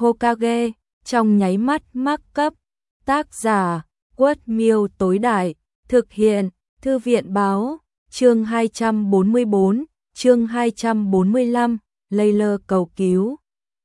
Hokage, trong nháy mắt mắc cấp. Tác giả, Quất Miêu tối đại, thực hiện, Thư viện báo, chương 244, chương 245, Layla cầu cứu.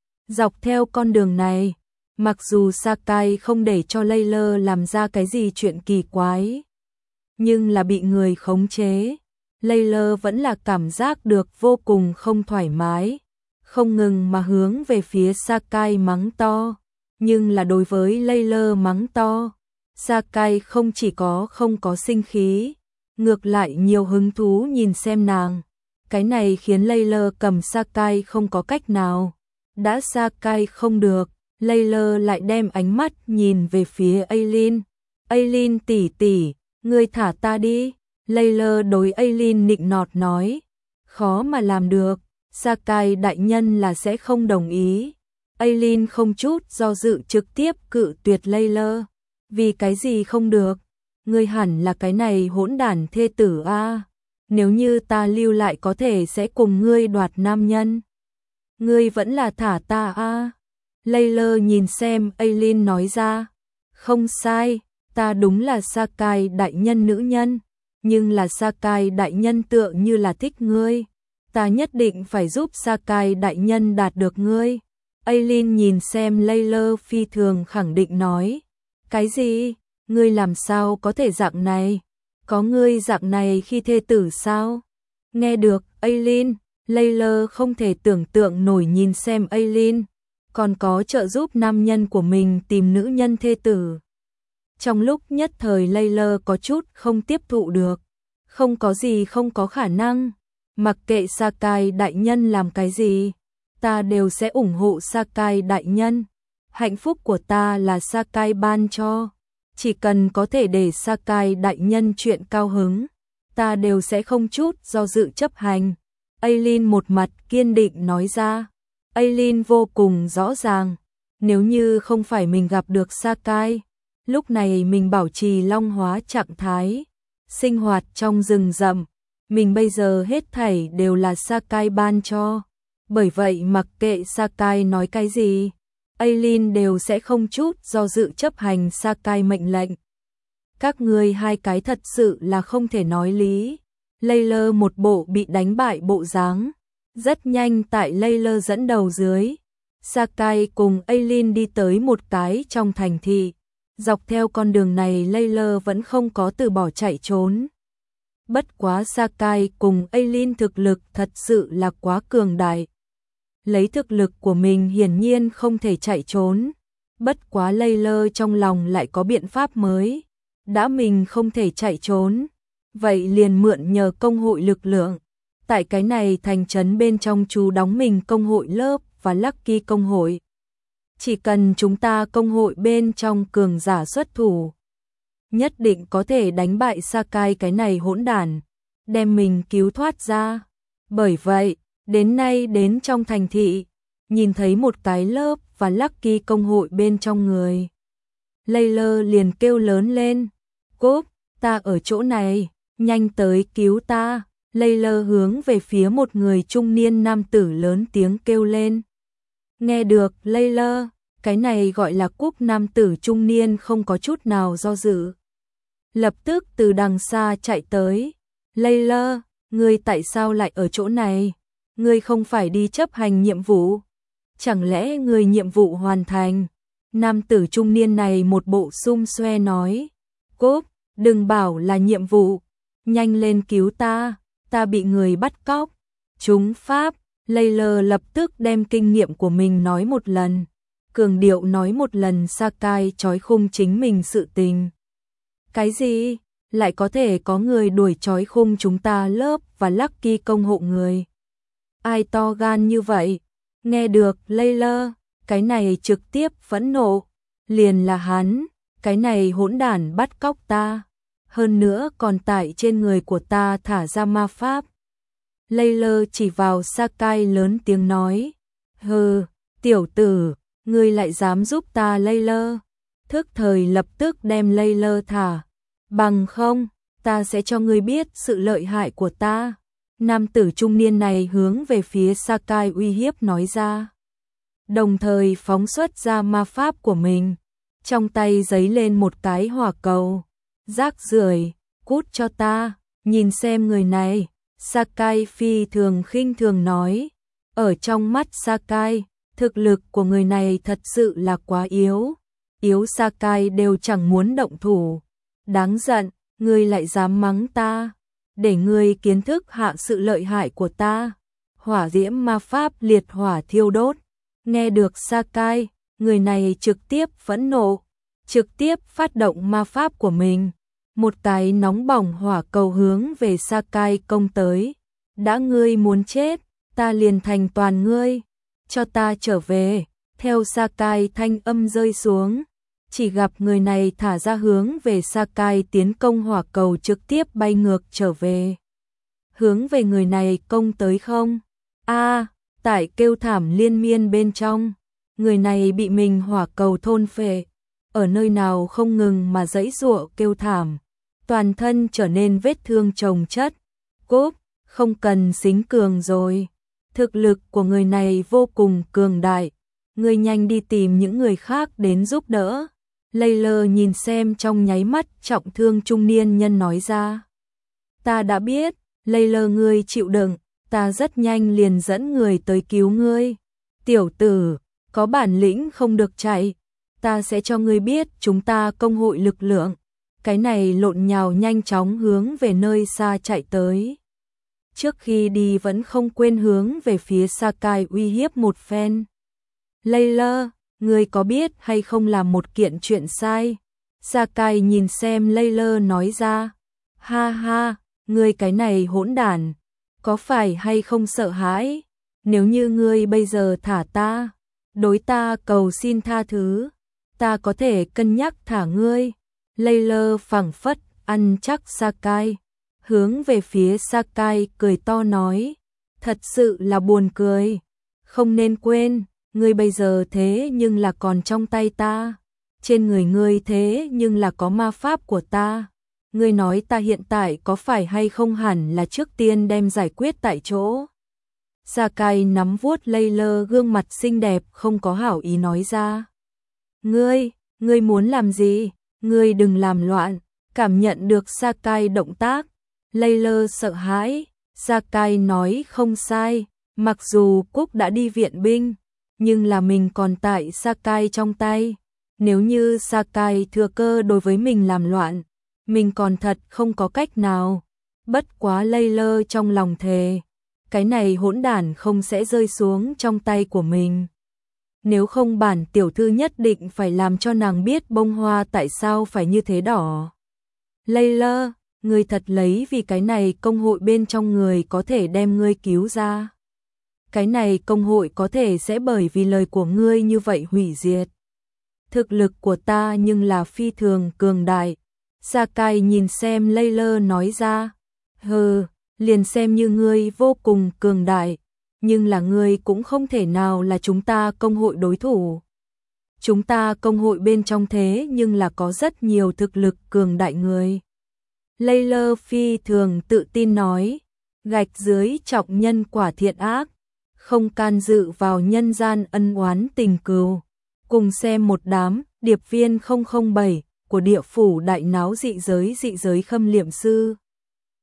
Dọc theo con đường này, mặc dù Sakai không để cho Layla làm ra cái gì chuyện kỳ quái, nhưng là bị người khống chế, Layla vẫn là cảm giác được vô cùng không thoải mái, không ngừng mà hướng về phía Sakai mắng to. Nhưng là đối với Layla mắng to, Sakai không chỉ không có sinh khí, ngược lại nhiều hứng thú nhìn xem nàng. Cái này khiến Layla cầm Sakai không có cách nào. Đã Sakai không được, Layla lại đem ánh mắt nhìn về phía Aileen. Aileen tỷ tỷ, ngươi thả ta đi. Layla đối Aileen nịnh nọt nói. Khó mà làm được, Sakai đại nhân là sẽ không đồng ý. Aileen không chút do dự trực tiếp cự tuyệt Layla. Vì cái gì không được? Ngươi hẳn là cái này hỗn đản thê tử a. Nếu như ta lưu lại có thể sẽ cùng ngươi đoạt nam nhân. Ngươi vẫn là thả ta a. Layla nhìn xem Aileen nói ra. Không sai, ta đúng là Sakai đại nhân nữ nhân. Nhưng là Sakai đại nhân tựa như là thích ngươi. Ta nhất định phải giúp Sakai đại nhân đạt được ngươi. Aileen nhìn xem Layla phi thường khẳng định nói. Cái gì? Ngươi làm sao có thể dạng này? Có ngươi dạng này khi thê tử sao? Nghe được Aileen, Layla không thể tưởng tượng nổi nhìn xem Aileen, còn có trợ giúp nam nhân của mình tìm nữ nhân thê tử. Trong lúc nhất thời Layla có chút không tiếp thụ được. Không có gì không có khả năng. Mặc kệ Sakai đại nhân làm cái gì, ta đều sẽ ủng hộ Sakai đại nhân. Hạnh phúc của ta là Sakai ban cho. Chỉ cần có thể để Sakai đại nhân chuyện cao hứng, ta đều sẽ không chút do dự chấp hành. Aileen một mặt kiên định nói ra. Aileen vô cùng rõ ràng, nếu như không phải mình gặp được Sakai, lúc này mình bảo trì long hóa trạng thái, sinh hoạt trong rừng rậm, mình bây giờ hết thảy đều là Sakai ban cho. Bởi vậy mặc kệ Sakai nói cái gì, Aileen đều sẽ không chút do dự chấp hành Sakai mệnh lệnh. Các ngươi hai cái thật sự là không thể nói lý. Layla một bộ bị đánh bại bộ dáng. Rất nhanh tại Layla dẫn đầu dưới, Sakai cùng Aileen đi tới một cái trong thành thị. Dọc theo con đường này Layla vẫn không có từ bỏ chạy trốn. Bất quá Sakai cùng Aileen thực lực thật sự là quá cường đại. Lấy thực lực của mình hiển nhiên không thể chạy trốn. Bất quá Layla trong lòng lại có biện pháp mới. Đã mình không thể chạy trốn, vậy liền mượn nhờ công hội lực lượng. Tại cái này thành trấn bên trong chú đóng mình công hội lớp và Lucky công hội. Chỉ cần chúng ta công hội bên trong cường giả xuất thủ, nhất định có thể đánh bại Sakai cái này hỗn đản, đem mình cứu thoát ra. Bởi vậy, đến nay đến trong thành thị, nhìn thấy một cái lớp và Lucky công hội bên trong người, Layla liền kêu lớn lên. Cốp, ta ở chỗ này, nhanh tới cứu ta. Layla hướng về phía một người trung niên nam tử lớn tiếng kêu lên. Nghe được Layla, cái này gọi là Cúp nam tử trung niên không có chút nào do dự. Lập tức từ đằng xa chạy tới. Layla, ngươi tại sao lại ở chỗ này? Ngươi không phải đi chấp hành nhiệm vụ? Chẳng lẽ ngươi nhiệm vụ hoàn thành? Nam tử trung niên này một bộ xum xoe nói. Cốp, đừng bảo là nhiệm vụ, nhanh lên cứu ta, ta bị người bắt cóc. Trúng pháp, Layla lập tức đem kinh nghiệm của mình nói một lần, cường điệu nói một lần Sakai trói khung chính mình sự tình. Cái gì? Lại có thể có người đuổi trói khung chúng ta lớp và Lucky công hộ người? Ai to gan như vậy? Nghe được Layla, cái này trực tiếp phẫn nộ, liền là hắn. Cái này hỗn đản bắt cóc ta, hơn nữa còn tại trên người của ta thả ra ma pháp. Layla chỉ vào Sakai lớn tiếng nói. Hừ, tiểu tử, ngươi lại dám giúp ta Layla. Thức thời lập tức đem Layla thả. Bằng không, ta sẽ cho ngươi biết sự lợi hại của ta. Nam tử trung niên này hướng về phía Sakai uy hiếp nói ra. đồng thời phóng xuất ra ma pháp của mình. Trong tay giấy lên một cái hỏa cầu. Rác rưởi, cút cho ta, nhìn xem người này. Sakai phi thường khinh thường nói. Ở trong mắt Sakai, thực lực của người này thật sự là quá yếu. Yếu Sakai đều chẳng muốn động thủ. Đáng giận, ngươi lại dám mắng ta. Để ngươi kiến thức hạ sự lợi hại của ta. Hỏa diễm ma pháp liệt hỏa thiêu đốt. Nghe được Sakai, người này trực tiếp phẫn nộ. Trực tiếp phát động ma pháp của mình. Một cái nóng bỏng hỏa cầu hướng về Sakai công tới. Đã ngươi muốn chết, ta liền thành toàn ngươi. Cho ta trở về. Theo Sakai thanh âm rơi xuống. Chỉ gặp người này thả ra hướng về Sakai tiến công hỏa cầu trực tiếp bay ngược trở về. Hướng về người này công tới không? Tại kêu thảm liên miên bên trong. Người này bị mình hỏa cầu thôn phệ. Ở nơi nào không ngừng mà giãy giụa kêu thảm. Toàn thân trở nên vết thương chồng chất. Cốp, không cần xính cường rồi. Thực lực của người này vô cùng cường đại. Ngươi nhanh đi tìm những người khác đến giúp đỡ. Layla nhìn xem trong nháy mắt trọng thương trung niên nhân nói ra. Ta đã biết, Layla ngươi chịu đựng, ta rất nhanh liền dẫn người tới cứu ngươi. Tiểu tử, có bản lĩnh không được chạy, ta sẽ cho ngươi biết chúng ta công hội lực lượng. Cái này lộn nhào nhanh chóng hướng về nơi xa chạy tới. Trước khi đi vẫn không quên hướng về phía Sakai uy hiếp một phen. Layla, ngươi có biết hay không làm một kiện chuyện sai? Sakai nhìn xem Layla nói ra. Ha ha, ngươi cái này hỗn đản, có phải hay không sợ hãi? Nếu như ngươi bây giờ thả ta, đối ta cầu xin tha thứ, ta có thể cân nhắc thả ngươi. Layla phảng phất ăn chắc Sakai, hướng về phía Sakai cười to nói. Thật sự là buồn cười, không nên quên. Ngươi bây giờ thế nhưng là còn trong tay ta. Trên người ngươi thế nhưng là có ma pháp của ta. Ngươi nói ta hiện tại có phải hay không hẳn là trước tiên đem giải quyết tại chỗ. Sakai nắm vuốt Layla gương mặt xinh đẹp không có hảo ý nói ra. Ngươi muốn làm gì? Ngươi đừng làm loạn. Cảm nhận được Sakai động tác. Layla sợ hãi. Sakai nói không sai. Mặc dù Cúc đã đi viện binh, nhưng là mình còn tại Sakai trong tay. Nếu như Sakai thừa cơ đối với mình làm loạn, mình còn thật không có cách nào. Bất quá Layla trong lòng thề, cái này hỗn đản không sẽ rơi xuống trong tay của mình. Nếu không bản tiểu thư nhất định phải làm cho nàng biết bông hoa tại sao phải như thế đỏ. Layla, ngươi thật lấy vì cái này công hội bên trong người có thể đem ngươi cứu ra. Cái này công hội có thể sẽ bởi vì lời của ngươi như vậy hủy diệt. Thực lực của ta nhưng là phi thường cường đại. Sakai nhìn xem Layla nói ra. Liền xem như ngươi vô cùng cường đại, nhưng là ngươi cũng không thể nào là chúng ta công hội đối thủ. Chúng ta công hội bên trong thế nhưng là có rất nhiều thực lực cường đại người. Layla phi thường tự tin nói. Gạch dưới trọng nhân quả thiện ác, không can dự vào nhân gian ân oán tình cừu. Cùng xem một đám điệp viên 007 của địa phủ đại náo dị giới khâm liệm sư.